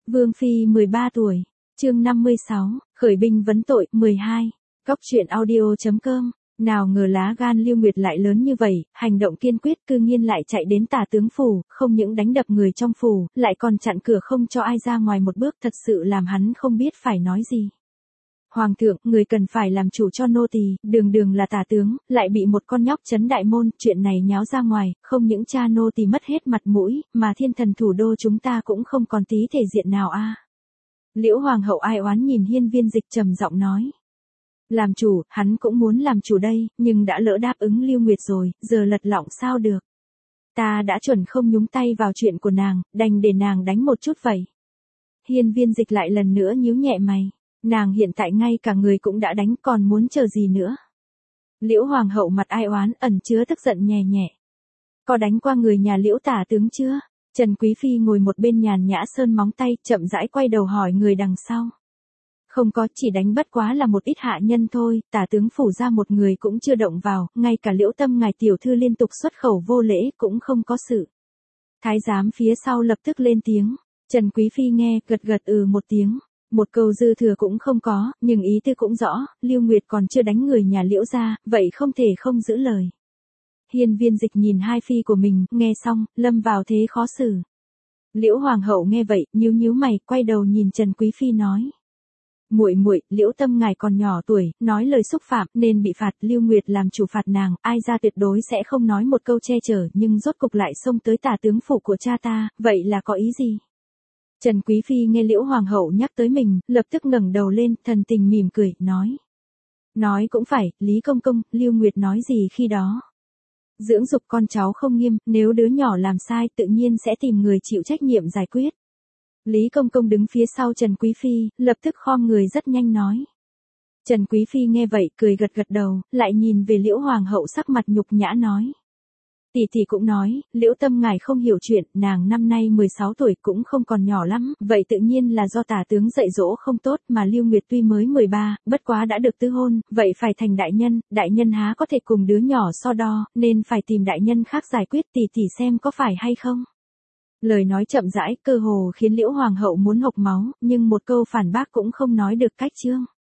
Vương Phi 13 tuổi, chương 56, khởi binh vấn tội, 12, Cóc truyện audio.com, nào ngờ lá gan Lưu Nguyệt lại lớn như vậy, hành động kiên quyết cư nhiên lại chạy đến Tả tướng phủ, không những đánh đập người trong phủ, lại còn chặn cửa không cho ai ra ngoài một bước, thật sự làm hắn không biết phải nói gì. Hoàng thượng, người cần phải làm chủ cho nô tỳ, đường đường là Tả tướng, lại bị một con nhóc trấn đại môn, chuyện này nháo ra ngoài, không những cha nô tỳ mất hết mặt mũi, mà thiên thần thủ đô chúng ta cũng không còn tí thể diện nào a. Liễu hoàng hậu ai oán nhìn Hiên Viên Dịch trầm giọng nói. Làm chủ, hắn cũng muốn làm chủ đây, nhưng đã lỡ đáp ứng Lưu Nguyệt rồi, giờ lật lọng sao được. Ta đã chuẩn không nhúng tay vào chuyện của nàng, đành để nàng đánh một chút vậy. Hiên Viên Dịch lại lần nữa nhíu nhẹ mày. Nàng hiện tại ngay cả người cũng đã đánh, còn muốn chờ gì nữa. Liễu hoàng hậu mặt ai oán ẩn chứa tức giận nhẹ nhẹ. Có đánh qua người nhà Liễu tả tướng chưa? Trần Quý Phi ngồi một bên nhàn nhã sơn móng tay, chậm rãi quay đầu hỏi người đằng sau. Không có, chỉ đánh bất quá là một ít hạ nhân thôi, tả tướng phủ ra một người cũng chưa động vào, ngay cả Liễu Tâm ngài tiểu thư liên tục xuất khẩu vô lễ cũng không có sự. Thái giám phía sau lập tức lên tiếng. Trần Quý Phi nghe, gật gật một tiếng. Một câu dư thừa cũng không có, nhưng ý tư cũng rõ, Lưu Nguyệt còn chưa đánh người nhà Liễu ra, vậy không thể không giữ lời. Hiên Viên Dịch nhìn hai phi của mình, nghe xong, lâm vào thế khó xử. Liễu hoàng hậu nghe vậy, nhíu nhíu mày, quay đầu nhìn Trần Quý Phi nói. Muội muội, Liễu Tâm ngài còn nhỏ tuổi, nói lời xúc phạm nên bị phạt, Lưu Nguyệt làm chủ phạt nàng, ai ra tuyệt đối sẽ không nói một câu che chở, nhưng rốt cục lại xông tới Tả tướng phủ của cha ta, vậy là có ý gì? Trần Quý Phi nghe Liễu hoàng hậu nhắc tới mình, lập tức ngẩng đầu lên, thần tình mỉm cười, nói. Nói cũng phải, Lý công công, Lưu Nguyệt nói gì khi đó? Dưỡng dục con cháu không nghiêm, nếu đứa nhỏ làm sai tự nhiên sẽ tìm người chịu trách nhiệm giải quyết. Lý công công đứng phía sau Trần Quý Phi, lập tức khom người rất nhanh nói. Trần Quý Phi nghe vậy, cười gật gật đầu, lại nhìn về Liễu hoàng hậu sắc mặt nhục nhã nói. Tỷ tỷ cũng nói, Liễu Tâm ngài không hiểu chuyện, nàng năm nay 16 tuổi cũng không còn nhỏ lắm, vậy tự nhiên là do tả tướng dạy dỗ không tốt, mà Lưu Nguyệt tuy mới 13, bất quá đã được tư hôn, vậy phải thành đại nhân há có thể cùng đứa nhỏ so đo, nên phải tìm đại nhân khác giải quyết, tỷ tỷ xem có phải hay không. Lời nói chậm rãi, cơ hồ khiến Liễu hoàng hậu muốn hộc máu, nhưng một câu phản bác cũng không nói được cách chương.